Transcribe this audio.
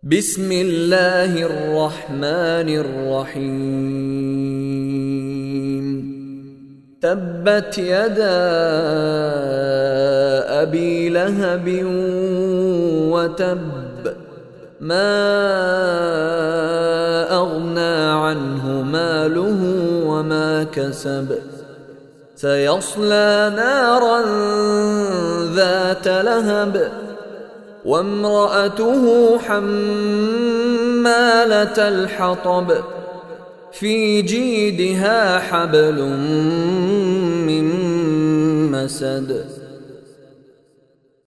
بسم الله الرحمن الرحيم. تبت يدا أبي لهب وتب، ما أغنى عنه ماله وما كسب، سيصلى نارا ذات لهب وامرأته حمالة الحطب في جيدها حبل من مسد.